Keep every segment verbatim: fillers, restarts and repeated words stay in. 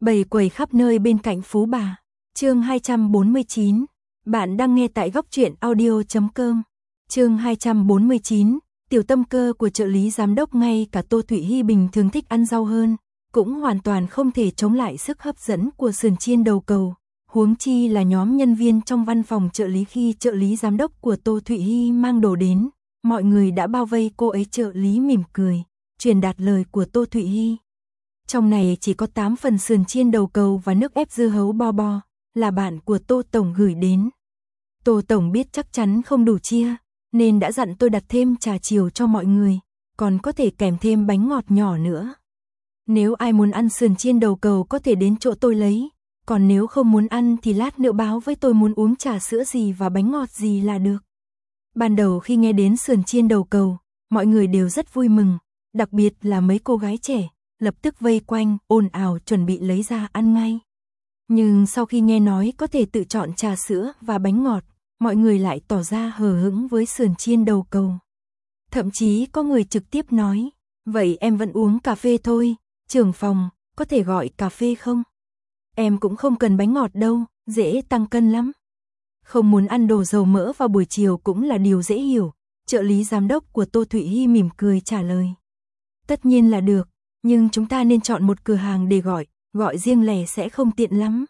Bầy quầy khắp nơi bên cạnh Phú Bà. Chương hai trăm bốn mươi chín. Bạn đang nghe tại góc truyện audio chấm com. Chương hai trăm bốn mươi chín. Tiểu tâm cơ của trợ lý giám đốc. Ngay cả Tô Thụy Hi bình thường thích ăn rau hơn, cũng hoàn toàn không thể chống lại sức hấp dẫn của sườn chiên đầu cầu. Huống chi là nhóm nhân viên trong văn phòng trợ lý. Khi trợ lý giám đốc của Tô Thụy Hi mang đồ đến, mọi người đã bao vây cô ấy. Trợ lý mỉm cười, truyền đạt lời của Tô Thụy Hi. Trong này chỉ có tám phần sườn chiên đầu cầu và nước ép dưa hấu bo bo, là bạn của Tô Tổng gửi đến. Tô Tổng biết chắc chắn không đủ chia, nên đã dặn tôi đặt thêm trà chiều cho mọi người, còn có thể kèm thêm bánh ngọt nhỏ nữa. Nếu ai muốn ăn sườn chiên đầu cầu có thể đến chỗ tôi lấy, còn nếu không muốn ăn thì lát nữa báo với tôi muốn uống trà sữa gì và bánh ngọt gì là được. Ban đầu khi nghe đến sườn chiên đầu cầu, mọi người đều rất vui mừng, đặc biệt là mấy cô gái trẻ, lập tức vây quanh, ồn ào chuẩn bị lấy ra ăn ngay. Nhưng sau khi nghe nói có thể tự chọn trà sữa và bánh ngọt, mọi người lại tỏ ra hờ hững với sườn chiên đầu cầu. Thậm chí có người trực tiếp nói, vậy em vẫn uống cà phê thôi, trưởng phòng, có thể gọi cà phê không? Em cũng không cần bánh ngọt đâu, dễ tăng cân lắm. Không muốn ăn đồ dầu mỡ vào buổi chiều cũng là điều dễ hiểu, trợ lý giám đốc của Tô Thụy Hi mỉm cười trả lời. Tất nhiên là được, nhưng chúng ta nên chọn một cửa hàng để gọi, gọi riêng lẻ sẽ không tiện lắm.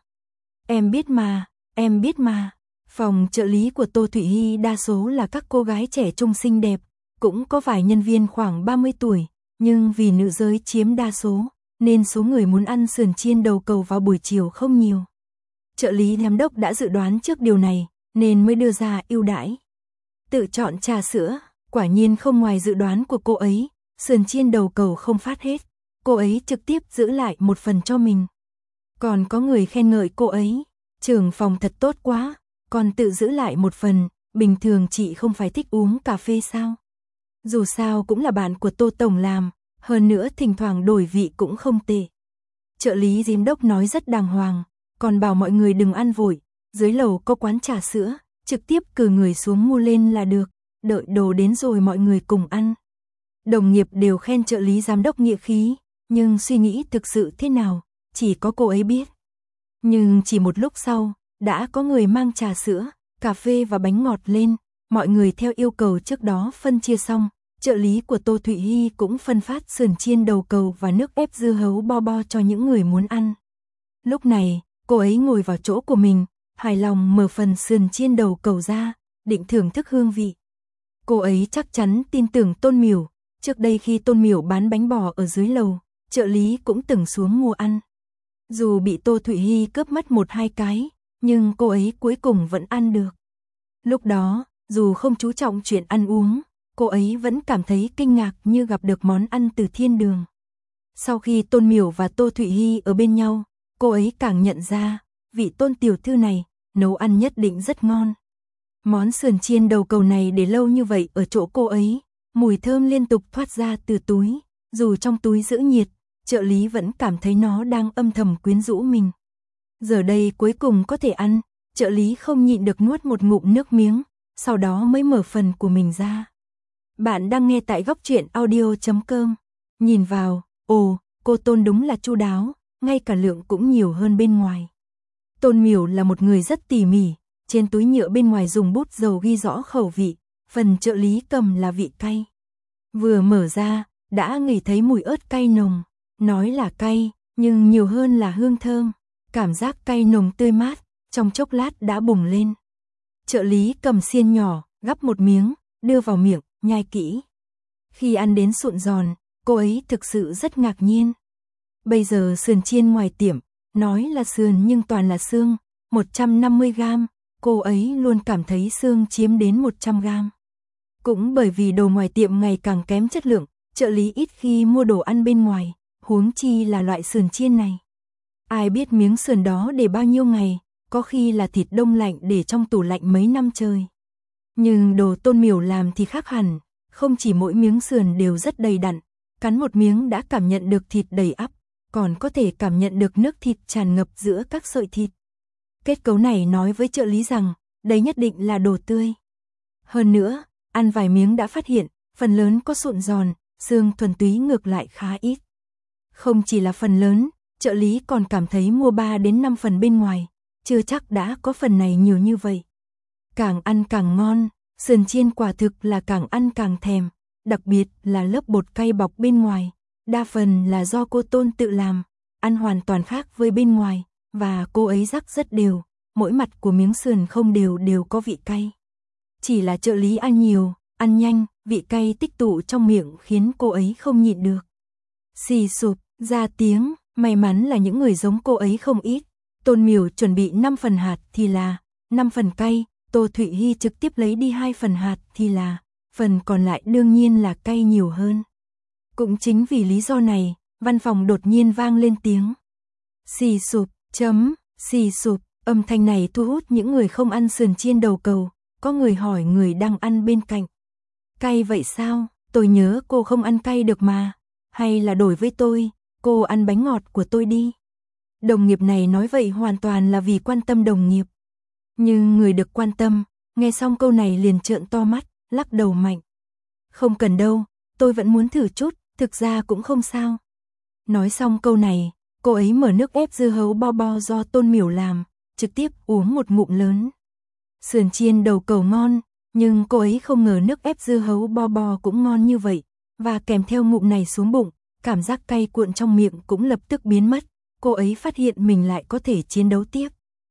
Em biết mà, em biết mà. Phòng trợ lý của Tô Thụy Hi đa số là các cô gái trẻ trung xinh đẹp, cũng có vài nhân viên khoảng ba mươi tuổi, nhưng vì nữ giới chiếm đa số, nên số người muốn ăn sườn chiên đầu cầu vào buổi chiều không nhiều. Trợ lý giám đốc đã dự đoán trước điều này, nên mới đưa ra ưu đãi. Tự chọn trà sữa, quả nhiên không ngoài dự đoán của cô ấy, sườn chiên đầu cầu không phát hết, cô ấy trực tiếp giữ lại một phần cho mình. Còn có người khen ngợi cô ấy, trưởng phòng thật tốt quá, còn tự giữ lại một phần, bình thường chị không phải thích uống cà phê sao? Dù sao cũng là bạn của Tô Tổng làm, hơn nữa thỉnh thoảng đổi vị cũng không tệ. Trợ lý giám đốc nói rất đàng hoàng, còn bảo mọi người đừng ăn vội, dưới lầu có quán trà sữa, trực tiếp cử người xuống mua lên là được, đợi đồ đến rồi mọi người cùng ăn. Đồng nghiệp đều khen trợ lý giám đốc nghĩa khí, nhưng suy nghĩ thực sự thế nào, chỉ có cô ấy biết. Nhưng chỉ một lúc sau, đã có người mang trà sữa, cà phê và bánh ngọt lên, mọi người theo yêu cầu trước đó phân chia xong, trợ lý của Tô Thụy Hi cũng phân phát sườn chiên đầu cầu và nước ép dưa hấu bo bo cho những người muốn ăn. Lúc này, cô ấy ngồi vào chỗ của mình, hài lòng mở phần sườn chiên đầu cầu ra, định thưởng thức hương vị. Cô ấy chắc chắn tin tưởng Tôn Miểu, trước đây khi Tôn Miểu bán bánh bò ở dưới lầu, trợ lý cũng từng xuống mua ăn. Dù bị Tô Thụy Hi cướp mất một hai cái, nhưng cô ấy cuối cùng vẫn ăn được. Lúc đó, dù không chú trọng chuyện ăn uống, cô ấy vẫn cảm thấy kinh ngạc như gặp được món ăn từ thiên đường. Sau khi Tôn Miểu và Tô Thụy Hi ở bên nhau, cô ấy càng nhận ra, vị Tôn tiểu thư này, nấu ăn nhất định rất ngon. Món sườn chiên đầu cầu này để lâu như vậy ở chỗ cô ấy, mùi thơm liên tục thoát ra từ túi, dù trong túi giữ nhiệt, trợ lý vẫn cảm thấy nó đang âm thầm quyến rũ mình. Giờ đây cuối cùng có thể ăn, trợ lý không nhịn được nuốt một ngụm nước miếng, sau đó mới mở phần của mình ra. Bạn đang nghe tại góc truyện audio chấm com. Nhìn vào, ồ, cô Tôn đúng là chu đáo, ngay cả lượng cũng nhiều hơn bên ngoài. Tôn Miểu là một người rất tỉ mỉ, trên túi nhựa bên ngoài dùng bút dầu ghi rõ khẩu vị, phần trợ lý cầm là vị cay. Vừa mở ra, đã ngửi thấy mùi ớt cay nồng, nói là cay, nhưng nhiều hơn là hương thơm, cảm giác cay nồng tươi mát, trong chốc lát đã bùng lên. Trợ lý cầm xiên nhỏ, gắp một miếng, đưa vào miệng, nhai kỹ. Khi ăn đến sụn giòn, cô ấy thực sự rất ngạc nhiên. Bây giờ sườn chiên ngoài tiệm, nói là sườn nhưng toàn là xương, một trăm năm mươi gam, cô ấy luôn cảm thấy xương chiếm đến một trăm gam. Cũng bởi vì đồ ngoài tiệm ngày càng kém chất lượng, trợ lý ít khi mua đồ ăn bên ngoài, huống chi là loại sườn chiên này. Ai biết miếng sườn đó để bao nhiêu ngày, có khi là thịt đông lạnh để trong tủ lạnh mấy năm trời. Nhưng đồ Tôn Miểu làm thì khác hẳn, không chỉ mỗi miếng sườn đều rất đầy đặn, cắn một miếng đã cảm nhận được thịt đầy ắp, còn có thể cảm nhận được nước thịt tràn ngập giữa các sợi thịt. Kết cấu này nói với trợ lý rằng, đây nhất định là đồ tươi. Hơn nữa, ăn vài miếng đã phát hiện, phần lớn có sụn giòn, xương thuần túy ngược lại khá ít. Không chỉ là phần lớn, trợ lý còn cảm thấy mua ba đến năm phần bên ngoài, chưa chắc đã có phần này nhiều như vậy. Càng ăn càng ngon, sườn chiên quả thực là càng ăn càng thèm, đặc biệt là lớp bột cay bọc bên ngoài, đa phần là do cô Tôn tự làm, ăn hoàn toàn khác với bên ngoài, và cô ấy rắc rất đều, mỗi mặt của miếng sườn không đều đều có vị cay. Chỉ là trợ lý ăn nhiều, ăn nhanh, vị cay tích tụ trong miệng khiến cô ấy không nhịn được. Xì sụp ra tiếng, may mắn là những người giống cô ấy không ít. Tôn Miểu chuẩn bị năm phần hạt thì là năm phần cay, Tô Thụy Hy trực tiếp lấy đi hai phần hạt thì là phần còn lại đương nhiên là cay nhiều hơn. Cũng chính vì lý do này, văn phòng đột nhiên vang lên tiếng xì sụp, chấm, xì sụp, âm thanh này thu hút những người không ăn sườn chiên đầu cầu, có người hỏi người đang ăn bên cạnh. Cay vậy sao, tôi nhớ cô không ăn cay được mà, hay là đổi với tôi, cô ăn bánh ngọt của tôi đi. Đồng nghiệp này nói vậy hoàn toàn là vì quan tâm đồng nghiệp. Nhưng người được quan tâm, nghe xong câu này liền trợn to mắt, lắc đầu mạnh. Không cần đâu, tôi vẫn muốn thử chút, thực ra cũng không sao. Nói xong câu này, cô ấy mở nước ép dưa hấu bo bo do Tôn Miểu làm, trực tiếp uống một ngụm lớn. Sườn chiên đầu cầu ngon, nhưng cô ấy không ngờ nước ép dưa hấu bo bo cũng ngon như vậy, và kèm theo ngụm này xuống bụng, cảm giác cay cuộn trong miệng cũng lập tức biến mất, cô ấy phát hiện mình lại có thể chiến đấu tiếp.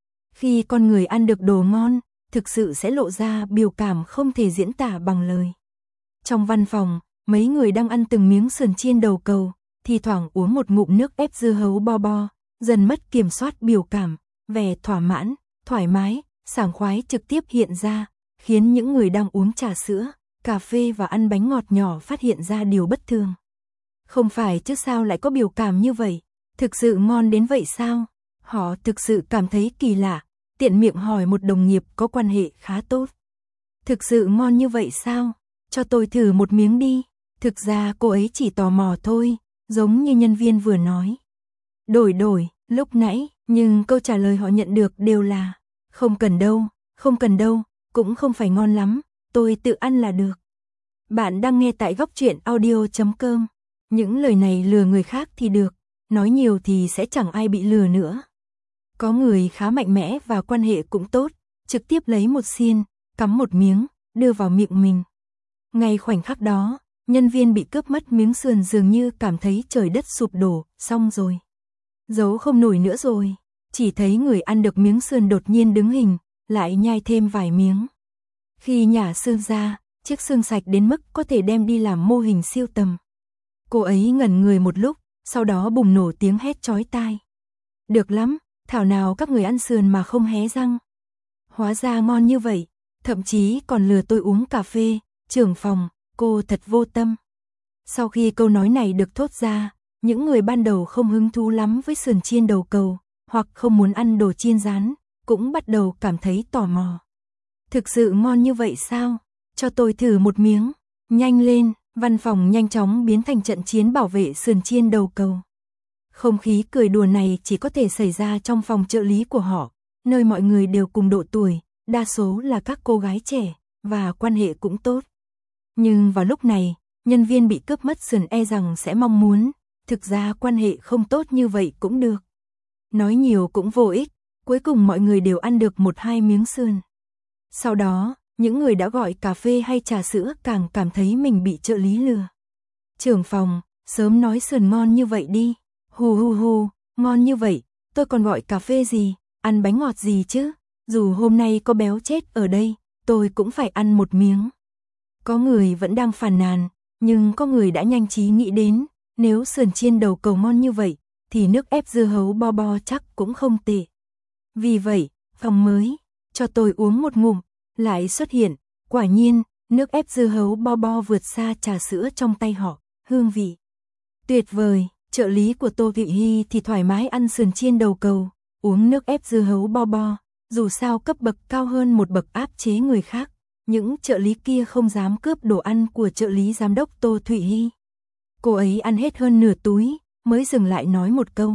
Khi con người ăn được đồ ngon, thực sự sẽ lộ ra biểu cảm không thể diễn tả bằng lời. Trong văn phòng, mấy người đang ăn từng miếng sườn chiên đầu cầu, thì thoảng uống một ngụm nước ép dưa hấu bo bo, dần mất kiểm soát biểu cảm, vẻ thỏa mãn, thoải mái, sảng khoái trực tiếp hiện ra, khiến những người đang uống trà sữa, cà phê và ăn bánh ngọt nhỏ phát hiện ra điều bất thường. Không phải chứ sao lại có biểu cảm như vậy, thực sự ngon đến vậy sao? Họ thực sự cảm thấy kỳ lạ, tiện miệng hỏi một đồng nghiệp có quan hệ khá tốt. Thực sự ngon như vậy sao? Cho tôi thử một miếng đi. Thực ra cô ấy chỉ tò mò thôi, giống như nhân viên vừa nói. Đổi đổi, lúc nãy, nhưng câu trả lời họ nhận được đều là không cần đâu, không cần đâu, cũng không phải ngon lắm, tôi tự ăn là được. Bạn đang nghe tại góc truyện audio chấm com. Những lời này lừa người khác thì được, nói nhiều thì sẽ chẳng ai bị lừa nữa. Có người khá mạnh mẽ và quan hệ cũng tốt, trực tiếp lấy một xiên, cắm một miếng, đưa vào miệng mình. Ngay khoảnh khắc đó, nhân viên bị cướp mất miếng sườn dường như cảm thấy trời đất sụp đổ, xong rồi. Giấu không nổi nữa rồi, chỉ thấy người ăn được miếng sườn đột nhiên đứng hình, lại nhai thêm vài miếng. Khi nhả xương ra, chiếc xương sạch đến mức có thể đem đi làm mô hình siêu tầm. Cô ấy ngẩn người một lúc, sau đó bùng nổ tiếng hét chói tai. Được lắm, thảo nào các người ăn sườn mà không hé răng. Hóa ra ngon như vậy, thậm chí còn lừa tôi uống cà phê, trưởng phòng, cô thật vô tâm. Sau khi câu nói này được thốt ra, những người ban đầu không hứng thú lắm với sườn chiên đầu cầu, hoặc không muốn ăn đồ chiên rán, cũng bắt đầu cảm thấy tò mò. Thực sự ngon như vậy sao? Cho tôi thử một miếng. Nhanh lên, văn phòng nhanh chóng biến thành trận chiến bảo vệ sườn chiên đầu cầu. Không khí cười đùa này chỉ có thể xảy ra trong phòng trợ lý của họ, nơi mọi người đều cùng độ tuổi, đa số là các cô gái trẻ, và quan hệ cũng tốt. Nhưng vào lúc này, nhân viên bị cướp mất sườn e rằng sẽ mong muốn, thực ra quan hệ không tốt như vậy cũng được. Nói nhiều cũng vô ích, cuối cùng mọi người đều ăn được một hai miếng sườn. Sau đó, những người đã gọi cà phê hay trà sữa càng cảm thấy mình bị trợ lý lừa. Trưởng phòng, sớm nói sườn ngon như vậy đi. Hù hù hù, ngon như vậy, tôi còn gọi cà phê gì, ăn bánh ngọt gì chứ. Dù hôm nay có béo chết ở đây, tôi cũng phải ăn một miếng. Có người vẫn đang phàn nàn, nhưng có người đã nhanh trí nghĩ đến, nếu sườn chiên đầu cầu ngon như vậy, thì nước ép dưa hấu bo bo chắc cũng không tệ. Vì vậy, phòng mới, cho tôi uống một ngụm, lại xuất hiện, quả nhiên, nước ép dưa hấu bo bo vượt xa trà sữa trong tay họ, hương vị tuyệt vời. Trợ lý của Tô Thụy Hy thì thoải mái ăn sườn chiên đầu cầu, uống nước ép dưa hấu bo bo, dù sao cấp bậc cao hơn một bậc áp chế người khác, những trợ lý kia không dám cướp đồ ăn của trợ lý giám đốc Tô Thụy Hy. Cô ấy ăn hết hơn nửa túi, mới dừng lại nói một câu.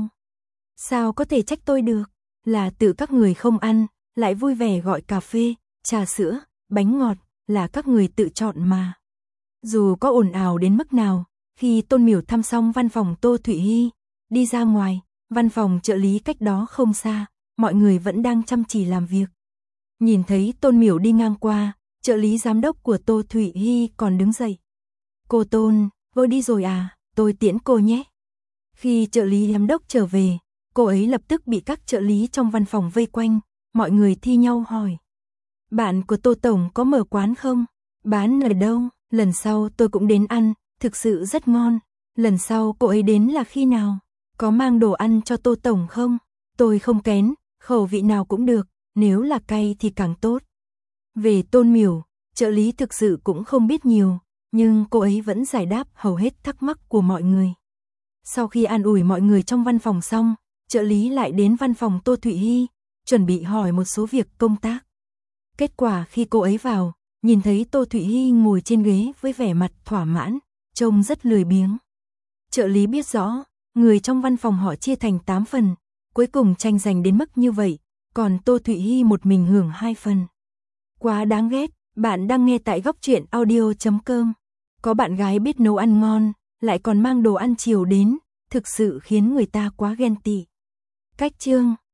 Sao có thể trách tôi được, là tự các người không ăn, lại vui vẻ gọi cà phê, trà sữa, bánh ngọt, là các người tự chọn mà. Dù có ồn ào đến mức nào, khi Tôn Miểu thăm xong văn phòng Tô Thụy Hy, đi ra ngoài, Văn phòng trợ lý cách đó không xa, mọi người vẫn đang chăm chỉ làm việc. Nhìn thấy Tôn Miểu đi ngang qua, trợ lý giám đốc của Tô Thụy Hy còn đứng dậy. Cô Tôn, vội đi rồi à, tôi tiễn cô nhé. Khi trợ lý giám đốc trở về, cô ấy lập tức bị các trợ lý trong văn phòng vây quanh, mọi người thi nhau hỏi. Bạn của Tô Tổng có mở quán không? Bán ở đâu? Lần sau tôi cũng đến ăn, thực sự rất ngon. Lần sau cô ấy đến là khi nào? Có mang đồ ăn cho Tô Tổng không? Tôi không kén, khẩu vị nào cũng được, nếu là cay thì càng tốt. Về Tôn Miểu, trợ lý thực sự cũng không biết nhiều, nhưng cô ấy vẫn giải đáp hầu hết thắc mắc của mọi người. Sau khi an ủi mọi người trong văn phòng xong, trợ lý lại đến văn phòng Tô Thụy Hy, chuẩn bị hỏi một số việc công tác. Kết quả khi cô ấy vào, nhìn thấy Tô Thụy Hy ngồi trên ghế với vẻ mặt thỏa mãn, trông rất lười biếng. Trợ lý biết rõ, người trong văn phòng họ chia thành tám phần, cuối cùng tranh giành đến mức như vậy, còn Tô Thụy Hy một mình hưởng hai phần. Quá đáng ghét, bạn đang nghe tại góc truyện audio chấm com. Có bạn gái biết nấu ăn ngon, lại còn mang đồ ăn chiều đến, thực sự khiến người ta quá ghen tị. Cách chương